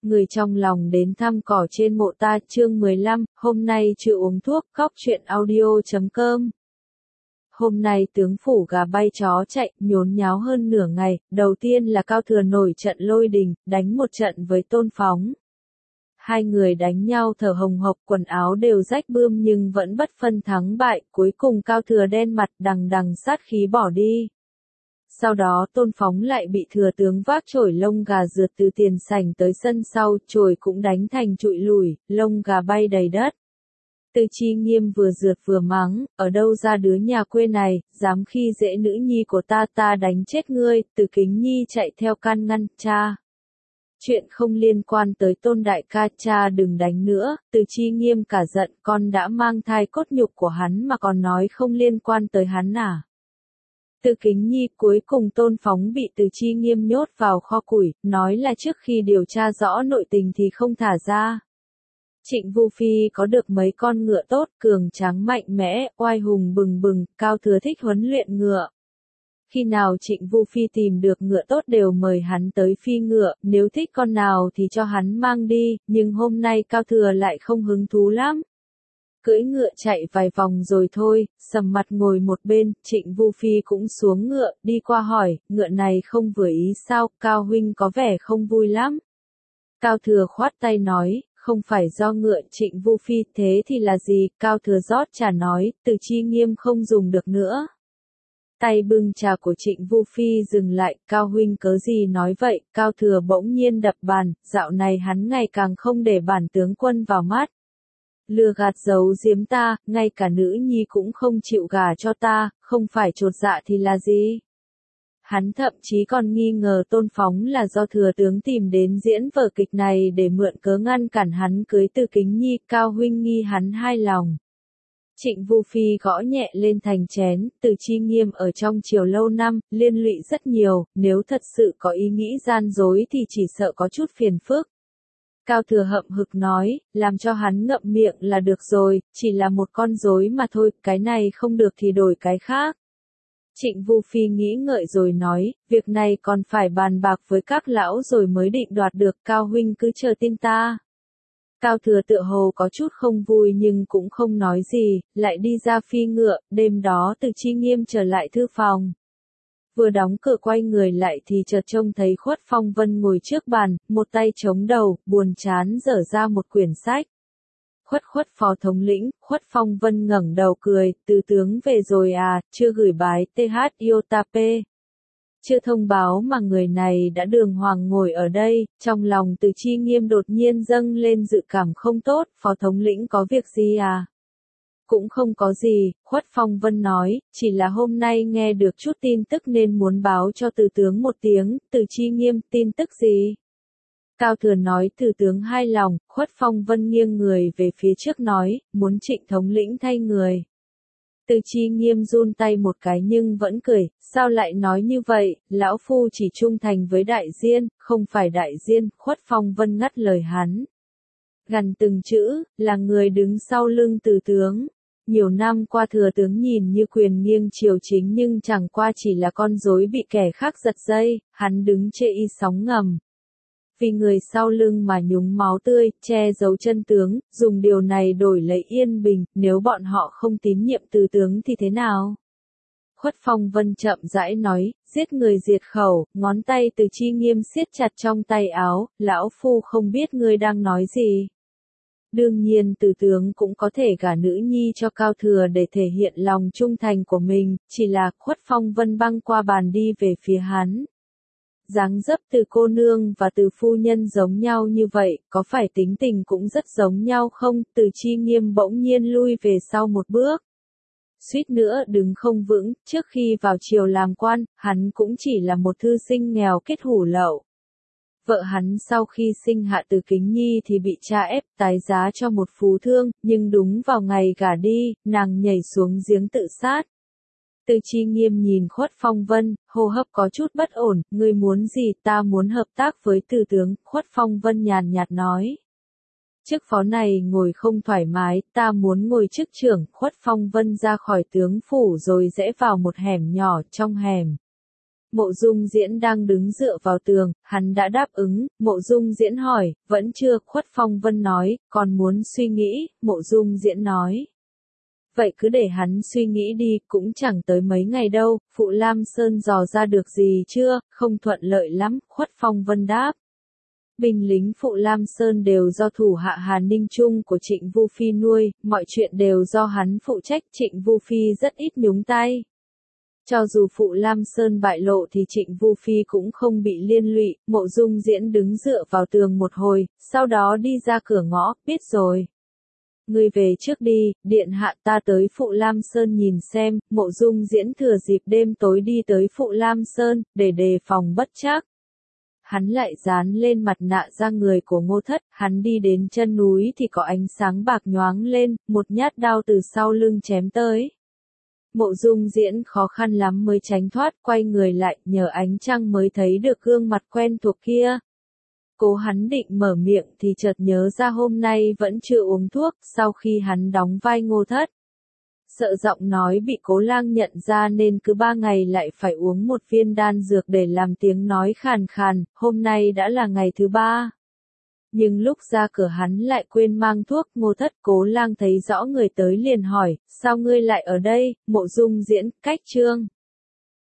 Người trong lòng đến thăm cỏ trên mộ ta, chương 15, hôm nay chưa uống thuốc, khóc chuyện audio.com. Hôm nay tướng phủ gà bay chó chạy, nhốn nháo hơn nửa ngày, đầu tiên là Cao Thừa nổi trận lôi đình, đánh một trận với Tôn Phóng. Hai người đánh nhau thở hồng hộc, quần áo đều rách bươm nhưng vẫn bất phân thắng bại, cuối cùng Cao Thừa đen mặt đằng đằng sát khí bỏ đi. Sau đó Tôn Phóng lại bị Thừa tướng vác chổi lông gà rượt từ tiền sảnh tới sân sau, chổi cũng đánh thành trụi lùi, lông gà bay đầy đất. Từ Chi Nghiêm vừa rượt vừa mắng, ở đâu ra đứa nhà quê này, dám khi dễ nữ nhi của ta đánh chết ngươi. Từ Kính Nhi chạy theo can ngăn, cha. Chuyện không liên quan tới Tôn đại ca, cha đừng đánh nữa. Từ Chi Nghiêm cả giận, con đã mang thai cốt nhục của hắn mà còn nói không liên quan tới hắn à. Từ Kính Nhi cuối cùng Tôn Phóng bị Từ Chi Nghiêm nhốt vào kho củi, nói là trước khi điều tra rõ nội tình thì không thả ra. Trịnh Vu Phi có được mấy con ngựa tốt, cường tráng mạnh mẽ, oai hùng bừng bừng, Cao Thừa thích huấn luyện ngựa. Khi nào Trịnh Vu Phi tìm được ngựa tốt đều mời hắn tới phi ngựa, nếu thích con nào thì cho hắn mang đi, nhưng hôm nay Cao Thừa lại không hứng thú lắm. Cưỡi ngựa chạy vài vòng rồi thôi, sầm mặt ngồi một bên, Trịnh Vu Phi cũng xuống ngựa, đi qua hỏi, ngựa này không vừa ý sao, Cao huynh có vẻ không vui lắm. Cao Thừa khoát tay nói, không phải do ngựa. Trịnh Vu Phi, thế thì là gì? Cao Thừa rót trà nói, Từ Chi Nghiêm không dùng được nữa. Tay bưng trà của Trịnh Vu Phi dừng lại, Cao huynh cớ gì nói vậy? Cao Thừa bỗng nhiên đập bàn, dạo này hắn ngày càng không để bản tướng quân vào mắt. Lừa gạt giấu giếm ta, ngay cả nữ nhi cũng không chịu gả cho ta, không phải chột dạ thì là gì? Hắn thậm chí còn nghi ngờ Tôn Phóng là do Thừa tướng tìm đến diễn vở kịch này để mượn cớ ngăn cản hắn cưới Từ Kính Nhi. Cao huynh nghi hắn hai lòng. Trịnh Vu Phi gõ nhẹ lên thành chén, Từ Chi Nghiêm ở trong triều lâu năm, liên lụy rất nhiều, nếu thật sự có ý nghĩ gian dối thì chỉ sợ có chút phiền phức. Cao Thừa hậm hực nói, làm cho hắn ngậm miệng là được rồi, chỉ là một con rối mà thôi, cái này không được thì đổi cái khác. Trịnh Vu Phi nghĩ ngợi rồi nói, việc này còn phải bàn bạc với các lão rồi mới định đoạt được, Cao huynh cứ chờ tin ta. Cao Thừa tựa hồ có chút không vui nhưng cũng không nói gì, lại đi ra phi ngựa. Đêm đó Từ Chi Nghiêm trở lại thư phòng. Vừa đóng cửa quay người lại thì chợt trông thấy Khuất Phong Vân ngồi trước bàn, một tay chống đầu, buồn chán dở ra một quyển sách. Khuất phó thống lĩnh. Khuất Phong Vân ngẩng đầu cười, Từ tướng về rồi à, chưa gửi bái TH Yotape. Chưa thông báo mà người này đã đường hoàng ngồi ở đây. Trong lòng Từ Chi Nghiêm đột nhiên dâng lên dự cảm không tốt, phó thống lĩnh có việc gì à? Cũng không có gì, Khuất Phong Vân nói, chỉ là hôm nay nghe được chút tin tức nên muốn báo cho Từ tướng một tiếng. Từ Chi Nghiêm, tin tức gì? Cao Thừa nói, Từ tướng hai lòng. Khuất Phong Vân nghiêng người về phía trước nói, muốn Trịnh thống lĩnh thay người. Từ Chi Nghiêm run tay một cái nhưng vẫn cười, sao lại nói như vậy, lão phu chỉ trung thành với đại diên, không phải đại diên. Khuất Phong Vân ngắt lời hắn. Gằn từng chữ, là người đứng sau lưng Từ tướng. Nhiều năm qua Thừa tướng nhìn như quyền nghiêng triều chính nhưng chẳng qua chỉ là con rối bị kẻ khác giật dây, hắn đứng chê y sóng ngầm. Vì người sau lưng mà nhúng máu tươi, che giấu chân tướng, dùng điều này đổi lấy yên bình, nếu bọn họ không tín nhiệm Từ tướng thì thế nào? Khuất Phong Vân chậm rãi nói, giết người diệt khẩu, ngón tay Từ Chi Nghiêm siết chặt trong tay áo, lão phu không biết ngươi đang nói gì. Đương nhiên Từ tướng cũng có thể gả nữ nhi cho Cao Thừa để thể hiện lòng trung thành của mình, chỉ là Khuất Phong Vân băng qua bàn đi về phía hắn. Dáng dấp Từ cô nương và Từ phu nhân giống nhau như vậy, có phải tính tình cũng rất giống nhau không? Từ Chi Nghiêm bỗng nhiên lui về sau một bước. Suýt nữa đứng không vững, trước khi vào triều làm quan, hắn cũng chỉ là một thư sinh nghèo kết hủ lậu. Vợ hắn sau khi sinh hạ Từ Kính Nhi thì bị cha ép tái giá cho một phú thương, nhưng đúng vào ngày gả đi, nàng nhảy xuống giếng tự sát. Từ Chi Nghiêm nhìn Khuất Phong Vân, hô hấp có chút bất ổn, ngươi muốn gì? Ta muốn hợp tác với Từ tướng. Khuất Phong Vân nhàn nhạt nói. Chức phó này ngồi không thoải mái, ta muốn ngồi chức trưởng. Khuất Phong Vân ra khỏi tướng phủ rồi rẽ vào một hẻm nhỏ. Trong hẻm Mộ Dung Diễn đang đứng dựa vào tường, hắn đã đáp ứng. Mộ Dung Diễn hỏi, vẫn chưa. Khuất Phong Vân nói, còn muốn suy nghĩ. Mộ Dung Diễn nói, vậy cứ để hắn suy nghĩ đi, cũng chẳng tới mấy ngày đâu. Phụ Lam Sơn dò ra được gì chưa? Không thuận lợi lắm. Khuất Phong Vân đáp, binh lính Phụ Lam Sơn đều do thủ hạ Hà Ninh Trung của Trịnh Vu Phi nuôi, mọi chuyện đều do hắn phụ trách. Trịnh Vu Phi rất ít nhúng tay. Cho dù Phụ Lam Sơn bại lộ thì Trịnh Vu Phi cũng không bị liên lụy. Mộ Dung Diễn đứng dựa vào tường một hồi, sau đó đi ra cửa ngõ. Biết rồi, ngươi về trước đi, điện hạ, ta tới Phụ Lam Sơn nhìn xem. Mộ Dung Diễn thừa dịp đêm tối đi tới Phụ Lam Sơn, để đề phòng bất trắc. Hắn lại dán lên mặt nạ ra người của Ngô Thất. Hắn đi đến chân núi thì có ánh sáng bạc nhoáng lên, một nhát đao từ sau lưng chém tới. Mộ Dung Diễn khó khăn lắm mới tránh thoát, quay người lại, nhờ ánh trăng mới thấy được gương mặt quen thuộc kia. Cố hắn định mở miệng thì chợt nhớ ra hôm nay vẫn chưa uống thuốc. Sau khi hắn đóng vai Ngô Thất, sợ giọng nói bị Cố Lang nhận ra nên cứ 3 ngày lại phải uống một viên đan dược để làm tiếng nói khàn khàn. Hôm nay đã là ngày thứ 3. Nhưng lúc ra cửa hắn lại quên mang thuốc. Ngô Thất. Cố Lang thấy rõ người tới liền hỏi, sao ngươi lại ở đây? Mộ Dung Diễn, cách trương.